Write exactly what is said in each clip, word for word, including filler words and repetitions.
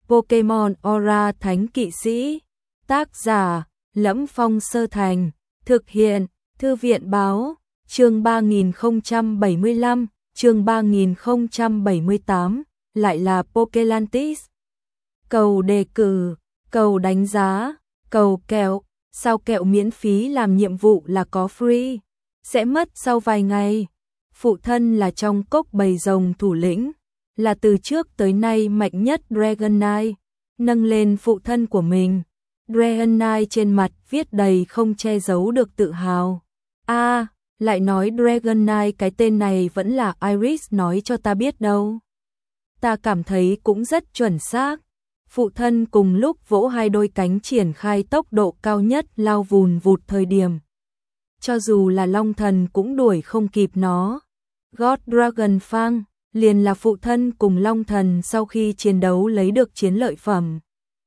Pokemon Aura Thánh Kỵ Sĩ. Tác giả: Lẫm Phong Sơ Thành. Thực hiện: Thư viện báo. Chương ba nghìn không trăm bảy mươi lăm, chương ba nghìn không trăm bảy mươi tám, lại là Pokelantis. Cầu đề cử, cầu đánh giá, cầu kẹo, sao kẹo miễn phí làm nhiệm vụ là có free, sẽ mất sau vài ngày. Phụ thân là trong cốc bầy rồng thủ lĩnh, là từ trước tới nay mạnh nhất Dragonite, nâng lên phụ thân của mình. Dragonite trên mặt viết đầy không che giấu được tự hào. A, à, lại nói Dragonite, cái tên này vẫn là Iris nói cho ta biết đâu. Ta cảm thấy cũng rất chuẩn xác. Phụ thân cùng lúc vỗ hai đôi cánh triển khai tốc độ cao nhất lao vùn vụt thời điểm. Cho dù là Long Thần cũng đuổi không kịp nó. God Dragon Fang liền là phụ thân cùng Long Thần sau khi chiến đấu lấy được chiến lợi phẩm.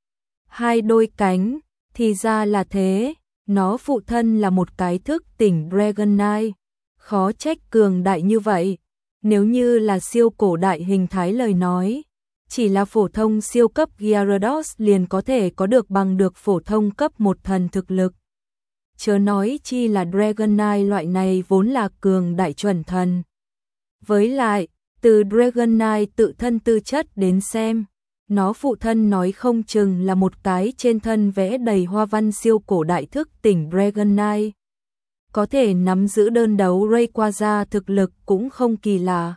Hai đôi cánh, thì ra là thế, nó phụ thân là một cái thức tỉnh Dragonite, khó trách cường đại như vậy. Nếu như là siêu cổ đại hình thái lời nói, chỉ là phổ thông siêu cấp Gyarados liền có thể có được bằng được phổ thông cấp một thần thực lực. Chớ nói chi là Dragonite loại này vốn là cường đại chuẩn thần. Với lại, từ Dragonite tự thân tư chất đến xem, nó phụ thân nói không chừng là một cái trên thân vẽ đầy hoa văn siêu cổ đại thức tỉnh Dragonite. Có thể nắm giữ đơn đấu Rayquaza thực lực cũng không kỳ lạ.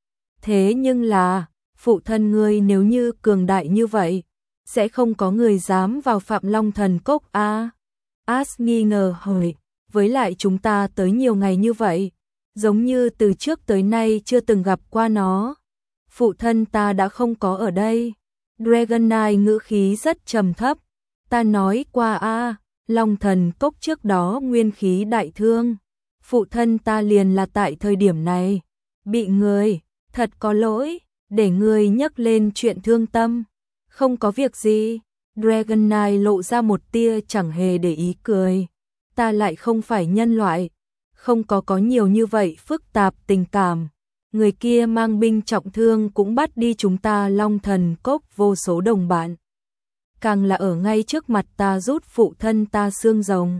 Thế nhưng là, phụ thân ngươi nếu như cường đại như vậy, sẽ không có người dám vào Phạm Long Thần Cốc a. Ash nghi ngờ hỏi, với lại chúng ta tới nhiều ngày như vậy, giống như từ trước tới nay chưa từng gặp qua nó. Phụ thân ta đã không có ở đây. Dragonite ngữ khí rất trầm thấp. Ta nói qua a, Long Thần Cốc trước đó nguyên khí đại thương. Phụ thân ta liền là tại thời điểm này. Bị người, thật có lỗi, để người nhắc lên chuyện thương tâm. Không có việc gì. Dragonite lộ ra một tia chẳng hề để ý cười. Ta lại không phải nhân loại. Không có có nhiều như vậy phức tạp tình cảm. Người kia mang binh trọng thương cũng bắt đi chúng ta Long Thần Cốc vô số đồng bạn. Càng là ở ngay trước mặt ta rút phụ thân ta xương rồng.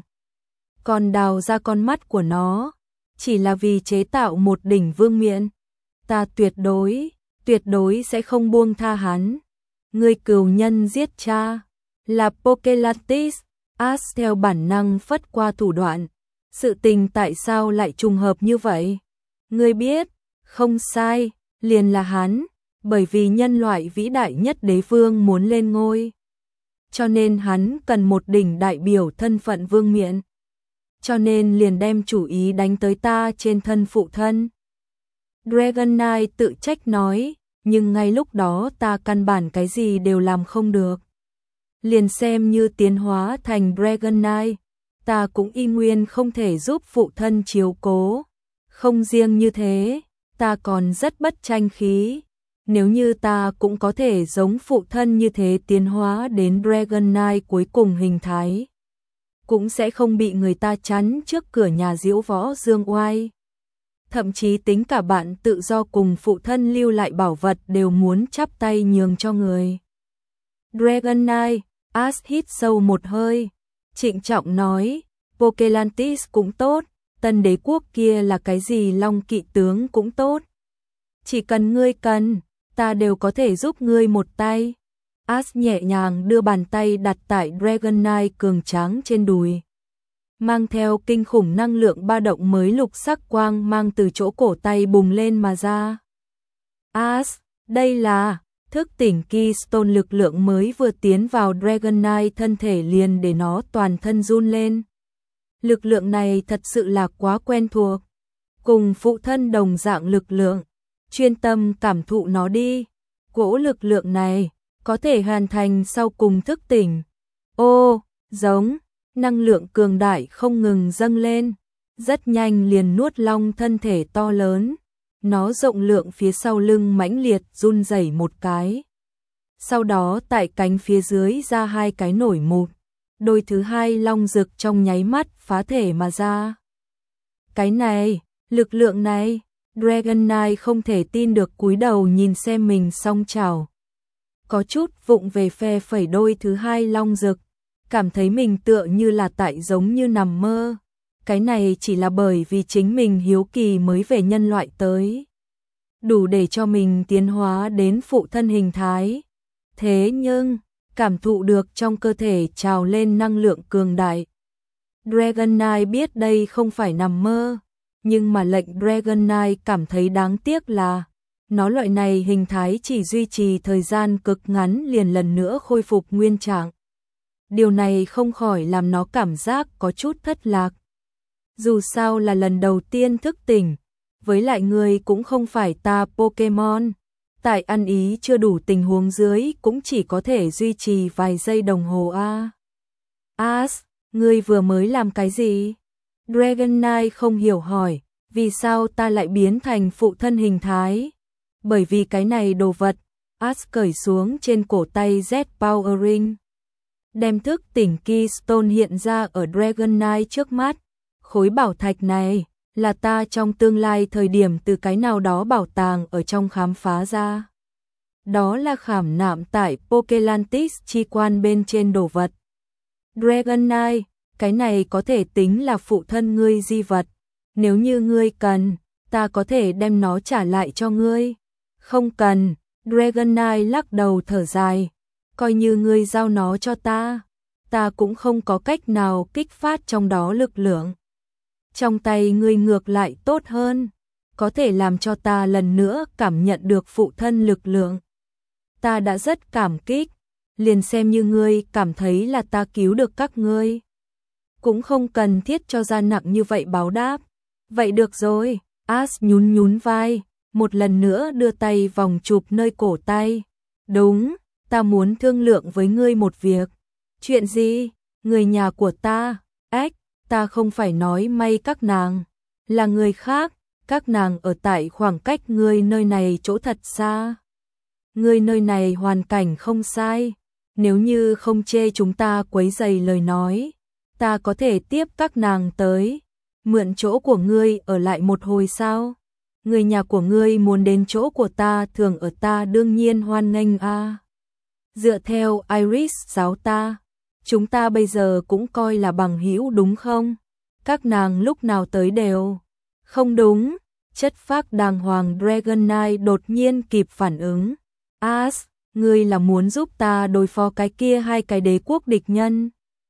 Còn đào ra con mắt của nó, chỉ là vì chế tạo một đỉnh vương miện. Ta tuyệt đối, tuyệt đối sẽ không buông tha hắn. Người cừu nhân giết cha, là Pokelantis. Ash theo bản năng phất qua thủ đoạn. Sự tình tại sao lại trùng hợp như vậy? Ngươi biết, không sai, liền là hắn, bởi vì nhân loại vĩ đại nhất đế vương muốn lên ngôi. Cho nên hắn cần một đỉnh đại biểu thân phận vương miện. Cho nên liền đem chủ ý đánh tới ta trên thân phụ thân. Dragonite tự trách nói, nhưng ngay lúc đó ta căn bản cái gì đều làm không được. Liền xem như tiến hóa thành Dragonite, ta cũng y nguyên không thể giúp phụ thân chiếu cố. Không riêng như thế, ta còn rất bất tranh khí. Nếu như ta cũng có thể giống phụ thân như thế tiến hóa đến Dragonite cuối cùng hình thái, cũng sẽ không bị người ta chắn trước cửa nhà diễu võ dương oai. Thậm chí tính cả bạn tự do cùng phụ thân lưu lại bảo vật đều muốn chắp tay nhường cho người. Dragonite, Ash hít sâu một hơi, trịnh trọng nói, Pokelantis cũng tốt, tân đế quốc kia là cái gì Long Kỵ tướng cũng tốt. Chỉ cần ngươi cần, ta đều có thể giúp ngươi một tay. Ash nhẹ nhàng đưa bàn tay đặt tại Dragonite cường tráng trên đùi. Mang theo kinh khủng năng lượng ba động mới lục sắc quang mang từ chỗ cổ tay bùng lên mà ra. Ash, đây là thức tỉnh Keystone, lực lượng mới vừa tiến vào Dragonite thân thể liền để nó toàn thân run lên. Lực lượng này thật sự là quá quen thuộc. Cùng phụ thân đồng dạng lực lượng, chuyên tâm cảm thụ nó đi. Cỗ lực lượng này có thể hoàn thành sau cùng thức tỉnh. Ô, giống, năng lượng cường đại không ngừng dâng lên, rất nhanh liền nuốt long thân thể to lớn. Nó rộng lượng phía sau lưng mãnh liệt run rẩy một cái. Sau đó tại cánh phía dưới ra hai cái nổi mụn. Đôi thứ hai long rực trong nháy mắt phá thể mà ra. Cái này, lực lượng này, Dragonite không thể tin được cúi đầu nhìn xem mình song chảo. có chút vụng về phe phẩy đôi thứ hai long rực, cảm thấy mình tựa như là tại giống như nằm mơ. Cái này chỉ là bởi vì chính mình hiếu kỳ mới về nhân loại tới, đủ để cho mình tiến hóa đến phụ thân hình thái. Thế nhưng, cảm thụ được trong cơ thể trào lên năng lượng cường đại. Dragon Knight biết đây không phải nằm mơ, nhưng mà lệnh Dragon Knight cảm thấy đáng tiếc là nó loại này hình thái chỉ duy trì thời gian cực ngắn liền lần nữa khôi phục nguyên trạng. Điều này không khỏi làm nó cảm giác có chút thất lạc. Dù sao là lần đầu tiên thức tỉnh, với lại người cũng không phải ta Pokemon. Tại ăn ý chưa đủ tình huống dưới cũng chỉ có thể duy trì vài giây đồng hồ a. As, ngươi vừa mới làm cái gì? Dragon Knight không hiểu hỏi, vì sao ta lại biến thành phụ thân hình thái? Bởi vì cái này đồ vật. As cởi xuống trên cổ tay Z Power Ring, đem thức tỉnh Keystone hiện ra ở Dragon Knight trước mắt. Khối bảo thạch này là ta trong tương lai thời điểm từ cái nào đó bảo tàng ở trong khám phá ra. Đó là khảm nạm tại Pokelantis chi quan bên trên đồ vật. Dragon Knight, cái này có thể tính là phụ thân ngươi di vật. Nếu như ngươi cần, ta có thể đem nó trả lại cho ngươi. Không cần, Dragon Knight lắc đầu thở dài. Coi như ngươi giao nó cho ta, ta cũng không có cách nào kích phát trong đó lực lượng. Trong tay ngươi ngược lại tốt hơn, có thể làm cho ta lần nữa cảm nhận được phụ thân lực lượng. Ta đã rất cảm kích, liền xem như ngươi cảm thấy là ta cứu được các ngươi. Cũng không cần thiết cho ra nặng như vậy báo đáp. Vậy được rồi, As nhún nhún vai, một lần nữa đưa tay vòng chụp nơi cổ tay. Đúng, ta muốn thương lượng với ngươi một việc. Chuyện gì? Người nhà của ta, ếch, ta không phải nói may các nàng, là người khác, các nàng ở tại khoảng cách ngươi nơi này chỗ thật xa. Ngươi nơi này hoàn cảnh không sai, nếu như không chê chúng ta quấy rầy lời nói, ta có thể tiếp các nàng tới, mượn chỗ của ngươi ở lại một hồi sao? Người nhà của ngươi muốn đến chỗ của ta thường ở ta đương nhiên hoan nghênh a. À. Dựa theo Iris giáo ta, chúng ta bây giờ cũng coi là bằng hữu đúng không? Các nàng lúc nào tới đều. Không đúng, chất phác đàng hoàng Dragon Knight đột nhiên kịp phản ứng. As, ngươi là muốn giúp ta đối phó cái kia hai cái đế quốc địch nhân.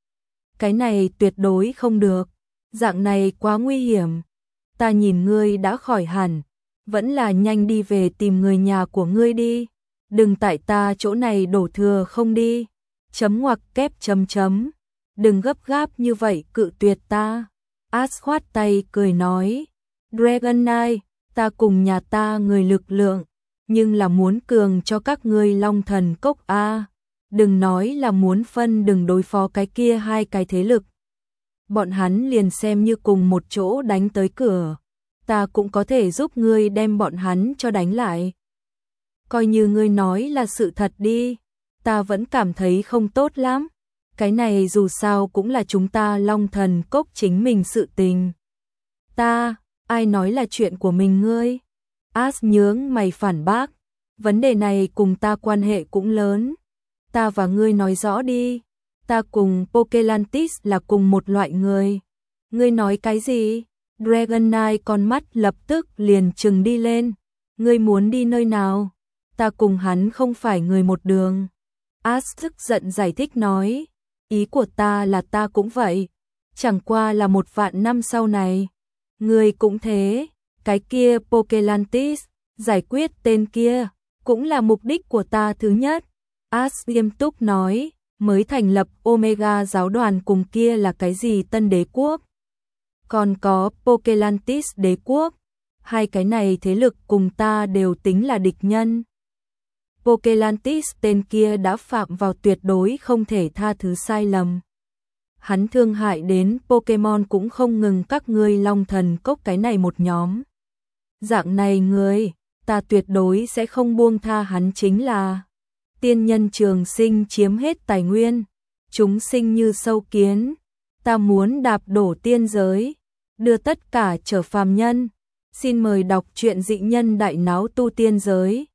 Cái này tuyệt đối không được, dạng này quá nguy hiểm. Ta nhìn ngươi đã khỏi hẳn, vẫn là nhanh đi về tìm người nhà của ngươi đi. Đừng tại ta chỗ này đổ thừa không đi. Chấm ngoặc kép chấm chấm. Đừng gấp gáp như vậy cự tuyệt ta. As khoát tay cười nói. Dragon Knight, ta cùng nhà ta người lực lượng, nhưng là muốn cường cho các ngươi Long Thần Cốc a. Đừng nói là muốn phân đừng đối phó cái kia hai cái thế lực. Bọn hắn liền xem như cùng một chỗ đánh tới cửa. Ta cũng có thể giúp ngươi đem bọn hắn cho đánh lại. Coi như ngươi nói là sự thật đi, ta vẫn cảm thấy không tốt lắm. Cái này dù sao cũng là chúng ta Long Thần Cốc chính mình sự tình. Ta, ai nói là chuyện của mình ngươi? As nhướng mày phản bác, vấn đề này cùng ta quan hệ cũng lớn. Ta và ngươi nói rõ đi, ta cùng Pokelantis là cùng một loại người. Ngươi nói cái gì? Dragon Knight con mắt lập tức liền trừng đi lên. Ngươi muốn đi nơi nào? Ta cùng hắn không phải người một đường. As tức giận giải thích nói, ý của ta là ta cũng vậy, chẳng qua là một vạn năm sau này. Ngươi cũng thế, cái kia Pokelantis, giải quyết tên kia, cũng là mục đích của ta thứ nhất. As nghiêm túc nói, mới thành lập Omega giáo đoàn cùng kia là cái gì Tân Đế Quốc. Còn có Pokelantis Đế Quốc, hai cái này thế lực cùng ta đều tính là địch nhân. Pokelantis tên kia đã phạm vào tuyệt đối không thể tha thứ sai lầm. Hắn thương hại đến Pokemon cũng không ngừng các ngươi Long Thần Cốc cái này một nhóm. Dạng này ngươi, ta tuyệt đối sẽ không buông tha hắn chính là tiên nhân trường sinh chiếm hết tài nguyên, chúng sinh như sâu kiến, ta muốn đạp đổ tiên giới, đưa tất cả trở phàm nhân. Xin mời đọc truyện dị nhân đại náo tu tiên giới.